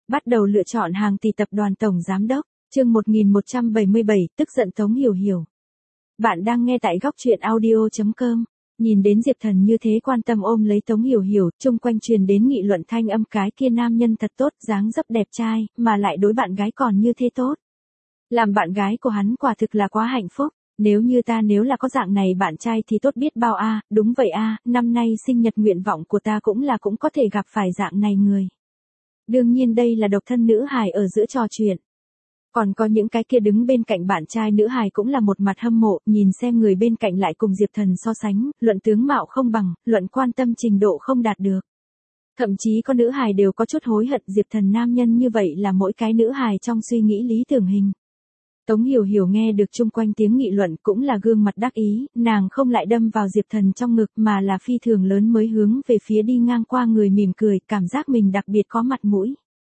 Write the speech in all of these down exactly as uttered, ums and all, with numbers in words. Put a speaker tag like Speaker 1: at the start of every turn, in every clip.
Speaker 1: Bắt đầu lựa chọn hàng tỷ tập đoàn tổng giám đốc, chương một nghìn một trăm bảy mươi bảy, tức giận Tống Hiểu Hiểu. Bạn đang nghe tại góc truyện audio chấm com. Nhìn đến Diệp Thần như thế quan tâm ôm lấy Tống Hiểu Hiểu, chung quanh truyền đến nghị luận thanh âm cái kia nam nhân thật tốt, dáng dấp đẹp trai, mà lại đối bạn gái còn như thế tốt. Làm bạn gái của hắn quả thực là quá hạnh phúc, nếu như ta nếu là có dạng này bạn trai thì tốt biết bao a, đúng vậy a, năm nay sinh nhật nguyện vọng của ta cũng là cũng có thể gặp phải dạng này người. Đương nhiên đây là độc thân nữ hài ở giữa trò chuyện. Còn có những cái kia đứng bên cạnh bạn trai nữ hài cũng là một mặt hâm mộ, nhìn xem người bên cạnh lại cùng Diệp Thần so sánh, luận tướng mạo không bằng, luận quan tâm trình độ không đạt được. Thậm chí có nữ hài đều có chút hối hận Diệp Thần nam nhân như vậy là mỗi cái nữ hài trong suy nghĩ lý tưởng hình. Tống Hiểu Hiểu nghe được chung quanh tiếng nghị luận cũng là gương mặt đắc ý, nàng không lại đâm vào Diệp Thần trong ngực mà là phi thường lớn mới hướng về phía đi ngang qua người mỉm cười, cảm giác mình đặc biệt có mặt mũi.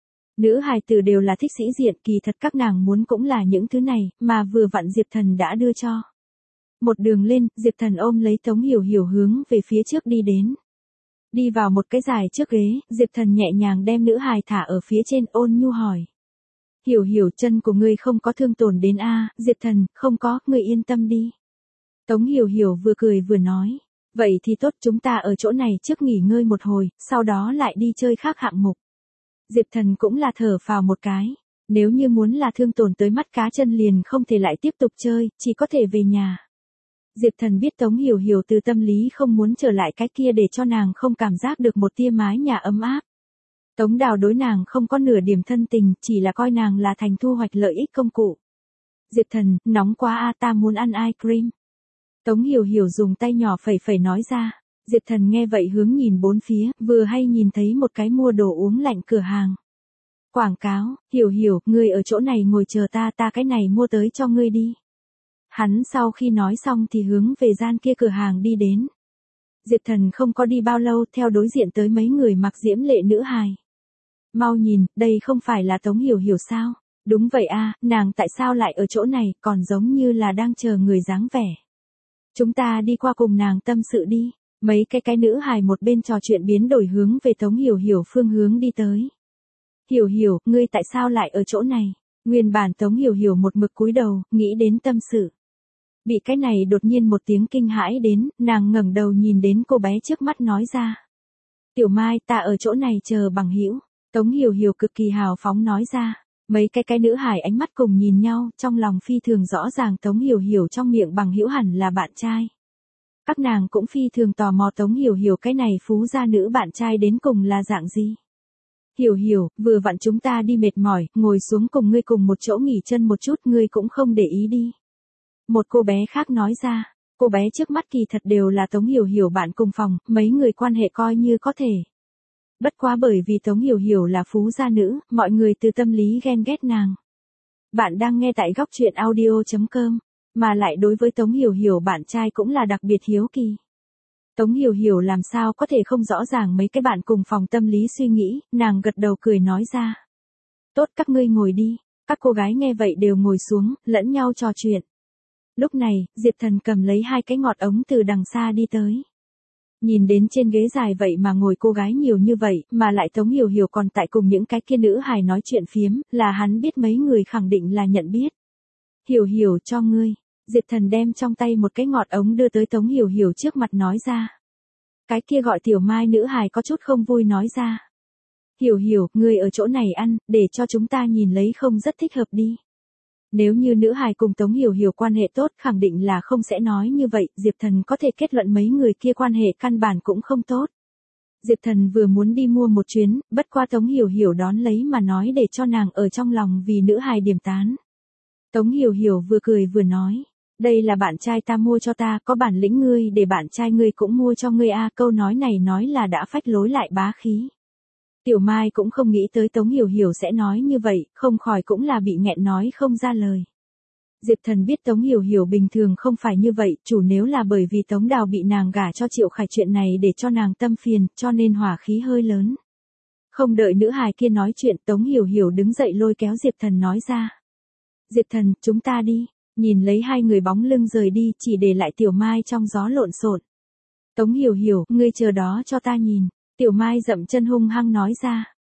Speaker 1: Nữ hài tử đều là thích sĩ diện, kỳ thật các nàng muốn cũng là những thứ này, mà vừa vặn Diệp Thần đã đưa cho. Một đường lên, Diệp Thần ôm lấy Tống Hiểu Hiểu hướng về phía trước đi đến. Đi vào một cái dài trước ghế, Diệp Thần nhẹ nhàng đem nữ hài thả ở phía trên, ôn nhu hỏi. Hiểu Hiểu, chân của ngươi không có thương tổn đến a? Diệp Thần, không có, ngươi yên tâm đi. Tống Hiểu Hiểu vừa cười vừa nói. Vậy thì tốt, chúng ta ở chỗ này trước nghỉ ngơi một hồi, sau đó lại đi chơi khác hạng mục. Diệp Thần cũng là thở phào một cái. Nếu như muốn là thương tổn tới mắt cá chân liền không thể lại tiếp tục chơi, chỉ có thể về nhà. Diệp Thần biết Tống Hiểu Hiểu từ tâm lý không muốn trở lại cái kia để cho nàng không cảm giác được một tia mái nhà ấm áp. Tống Đào đối nàng không có nửa điểm thân tình, chỉ là coi nàng là thành thu hoạch lợi ích công cụ. Diệp Thần, nóng quá a, ta muốn ăn ice cream. Tống Hiểu Hiểu dùng tay nhỏ phẩy phẩy nói ra. Diệp Thần nghe vậy hướng nhìn bốn phía, vừa hay nhìn thấy một cái mua đồ uống lạnh cửa hàng. Quảng cáo, Hiểu Hiểu, ngươi ở chỗ này ngồi chờ ta, ta cái này mua tới cho ngươi đi. Hắn sau khi nói xong thì hướng về gian kia cửa hàng đi đến. Diệp Thần không có đi bao lâu, theo đối diện tới mấy người mặc diễm lệ nữ hài. Mau nhìn, đây không phải là Tống Hiểu Hiểu sao? Đúng vậy a, nàng tại sao lại ở chỗ này, còn giống như là đang chờ người dáng vẻ. Chúng ta đi qua cùng nàng tâm sự đi. Mấy cái cái nữ hài một bên trò chuyện biến đổi hướng về Tống Hiểu Hiểu phương hướng đi tới. Hiểu Hiểu, ngươi tại sao lại ở chỗ này? Nguyên bản Tống Hiểu Hiểu một mực cúi đầu, nghĩ đến tâm sự. Bị cái này đột nhiên một tiếng kinh hãi đến, nàng ngẩng đầu nhìn đến cô bé trước mắt nói ra. Tiểu Mai, ta ở chỗ này chờ bằng hữu. Tống Hiểu Hiểu cực kỳ hào phóng nói ra. Mấy cái cái nữ hài ánh mắt cùng nhìn nhau, trong lòng phi thường rõ ràng Tống Hiểu Hiểu trong miệng bằng hữu hẳn là bạn trai. Các nàng cũng phi thường tò mò Tống Hiểu Hiểu cái này phú gia nữ bạn trai đến cùng là dạng gì. Hiểu Hiểu, vừa vặn chúng ta đi mệt mỏi, ngồi xuống cùng ngươi cùng một chỗ nghỉ chân một chút, ngươi cũng không để ý đi. Một cô bé khác nói ra, cô bé trước mắt kỳ thật đều là Tống Hiểu Hiểu bạn cùng phòng, mấy người quan hệ coi như có thể. Bất quá bởi vì Tống Hiểu Hiểu là phú gia nữ, mọi người từ tâm lý ghen ghét nàng. Bạn đang nghe tại góc truyện audio chấm com, mà lại đối với Tống Hiểu Hiểu bạn trai cũng là đặc biệt hiếu kỳ. Tống Hiểu Hiểu làm sao có thể không rõ ràng mấy cái bạn cùng phòng tâm lý suy nghĩ, nàng gật đầu cười nói ra. Tốt, các ngươi ngồi đi. Các cô gái nghe vậy đều ngồi xuống, lẫn nhau trò chuyện. Lúc này, Diệp Thần cầm lấy hai cái ngọt ống từ đằng xa đi tới. Nhìn đến trên ghế dài vậy mà ngồi cô gái nhiều như vậy, mà lại Tống Hiểu Hiểu còn tại cùng những cái kia nữ hài nói chuyện phiếm, là hắn biết mấy người khẳng định là nhận biết. Hiểu Hiểu, cho ngươi. Diệp Thần đem trong tay một cái ngọt ống đưa tới Tống Hiểu Hiểu trước mặt nói ra. Cái kia gọi Tiểu Mai nữ hài có chút không vui nói ra. Hiểu Hiểu, ngươi ở chỗ này ăn, để cho chúng ta nhìn lấy không rất thích hợp đi. Nếu như nữ hài cùng Tống Hiểu Hiểu quan hệ tốt khẳng định là không sẽ nói như vậy, Diệp Thần có thể kết luận mấy người kia quan hệ căn bản cũng không tốt. Diệp Thần vừa muốn đi mua một chuyến, bất qua Tống Hiểu Hiểu đón lấy mà nói để cho nàng ở trong lòng vì nữ hài điểm tán. Tống Hiểu Hiểu vừa cười vừa nói, đây là bạn trai ta mua cho ta, có bản lĩnh ngươi để bạn trai ngươi cũng mua cho ngươi a, câu nói này nói là đã phách lối lại bá khí. Tiểu Mai cũng không nghĩ tới Tống Hiểu Hiểu sẽ nói như vậy, không khỏi cũng là bị nghẹn nói không ra lời. Diệp Thần biết Tống Hiểu Hiểu bình thường không phải như vậy, chủ nếu là bởi vì Tống Đào bị nàng gả cho Triệu Khải chuyện này để cho nàng tâm phiền, cho nên hỏa khí hơi lớn. Không đợi nữ hài kia nói chuyện, Tống Hiểu Hiểu đứng dậy lôi kéo Diệp Thần nói ra. Diệp Thần, chúng ta đi. Nhìn lấy hai người bóng lưng rời đi, chỉ để lại Tiểu Mai trong gió lộn xộn. Tống Hiểu Hiểu, ngươi chờ đó cho ta nhìn. Tiểu Mai dậm chân hung hăng nói ra.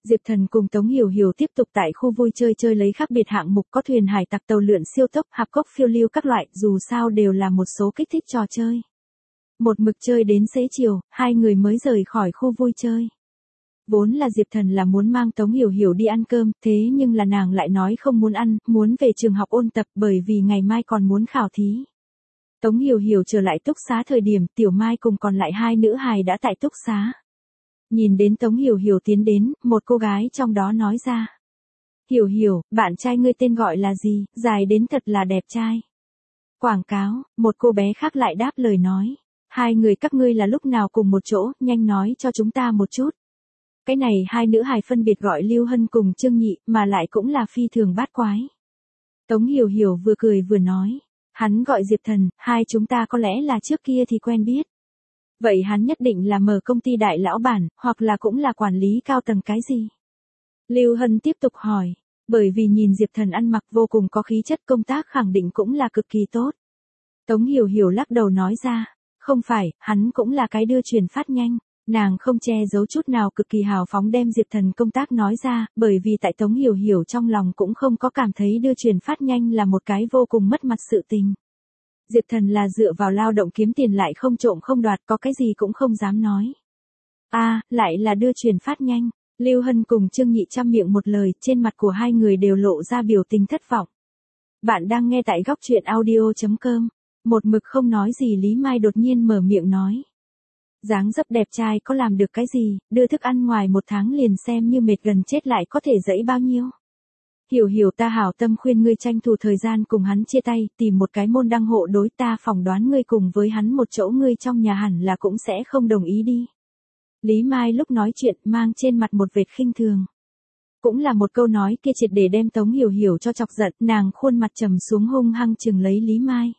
Speaker 1: Diệp Thần cùng Tống Hiểu Hiểu tiếp tục tại khu vui chơi chơi lấy khác biệt hạng mục, có thuyền hải tặc, tàu lượn siêu tốc, hạp cốc phiêu lưu các loại, dù sao đều là một số kích thích trò chơi. Một mực chơi đến xế chiều, hai người mới rời khỏi khu vui chơi. Vốn là Diệp Thần là muốn mang Tống Hiểu Hiểu đi ăn cơm, thế nhưng là nàng lại nói không muốn ăn, muốn về trường học ôn tập bởi vì ngày mai còn muốn khảo thí. Tống Hiểu Hiểu trở lại túc xá thời điểm Tiểu Mai cùng còn lại hai nữ hài đã tại túc xá. Nhìn đến Tống Hiểu Hiểu tiến đến, một cô gái trong đó nói ra. Hiểu Hiểu, bạn trai ngươi tên gọi là gì, dài đến thật là đẹp trai. Quảng cáo, một cô bé khác lại đáp lời nói. Hai người các ngươi là lúc nào cùng một chỗ, nhanh nói cho chúng ta một chút. Cái này hai nữ hài phân biệt gọi Lưu Hân cùng Trương Nhị, mà lại cũng là phi thường bát quái. Tống Hiểu Hiểu vừa cười vừa nói. Hắn gọi Diệp Thần, hai chúng ta có lẽ là trước kia thì quen biết. Vậy hắn nhất định là mở công ty đại lão bản, hoặc là cũng là quản lý cao tầng cái gì? Lưu Hân tiếp tục hỏi, bởi vì nhìn Diệp Thần ăn mặc vô cùng có khí chất, công tác khẳng định cũng là cực kỳ tốt. Tống Hiểu Hiểu lắc đầu nói ra, không phải, hắn cũng là cái đưa truyền phát nhanh. Nàng không che giấu chút nào, cực kỳ hào phóng đem Diệp Thần công tác nói ra, bởi vì tại Tống Hiểu Hiểu trong lòng cũng không có cảm thấy đưa truyền phát nhanh là một cái vô cùng mất mặt sự tình. Diệp Thần là dựa vào lao động kiếm tiền, lại không trộm không đoạt, có cái gì cũng không dám nói. A, à, lại là đưa truyền phát nhanh. Lưu Hân cùng Trương Nhị trăm miệng một lời, trên mặt của hai người đều lộ ra biểu tình thất vọng. Bạn đang nghe tại góc truyện audio chấm com. Một mực không nói gì Lý Mai đột nhiên mở miệng nói. Dáng dấp đẹp trai có làm được cái gì, đưa thức ăn ngoài một tháng liền xem như mệt gần chết lại có thể dẫy bao nhiêu. Hiểu Hiểu, ta hảo tâm khuyên ngươi tranh thủ thời gian cùng hắn chia tay, tìm một cái môn đăng hộ đối, ta phỏng đoán ngươi cùng với hắn một chỗ, ngươi trong nhà hẳn là cũng sẽ không đồng ý đi. Lý Mai lúc nói chuyện mang trên mặt một vệt khinh thường. Cũng là một câu nói kia triệt để đem Tống Hiểu Hiểu cho chọc giận, nàng khuôn mặt trầm xuống hung hăng chừng lấy Lý Mai.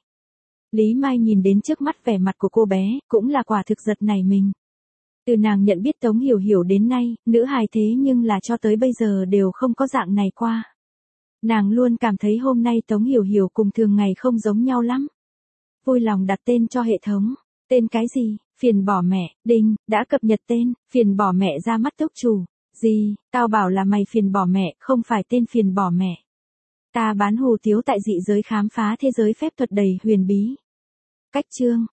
Speaker 1: Lý Mai nhìn đến trước mắt vẻ mặt của cô bé, cũng là quả thực giật nảy mình. Từ nàng nhận biết Tống Hiểu Hiểu đến nay, nữ hài thế nhưng là cho tới bây giờ đều không có dạng này qua. Nàng luôn cảm thấy hôm nay Tống Hiểu Hiểu cùng thường ngày không giống nhau lắm. Vui lòng đặt tên cho hệ thống. Tên cái gì? Phiền bỏ mẹ. Đinh, đã cập nhật tên, phiền bỏ mẹ ra mắt túc chủ. Gì, tao bảo là mày phiền bỏ mẹ, không phải tên phiền bỏ mẹ. Ta bán hủ tiếu tại dị giới khám phá thế giới phép thuật đầy huyền bí. Cách chương.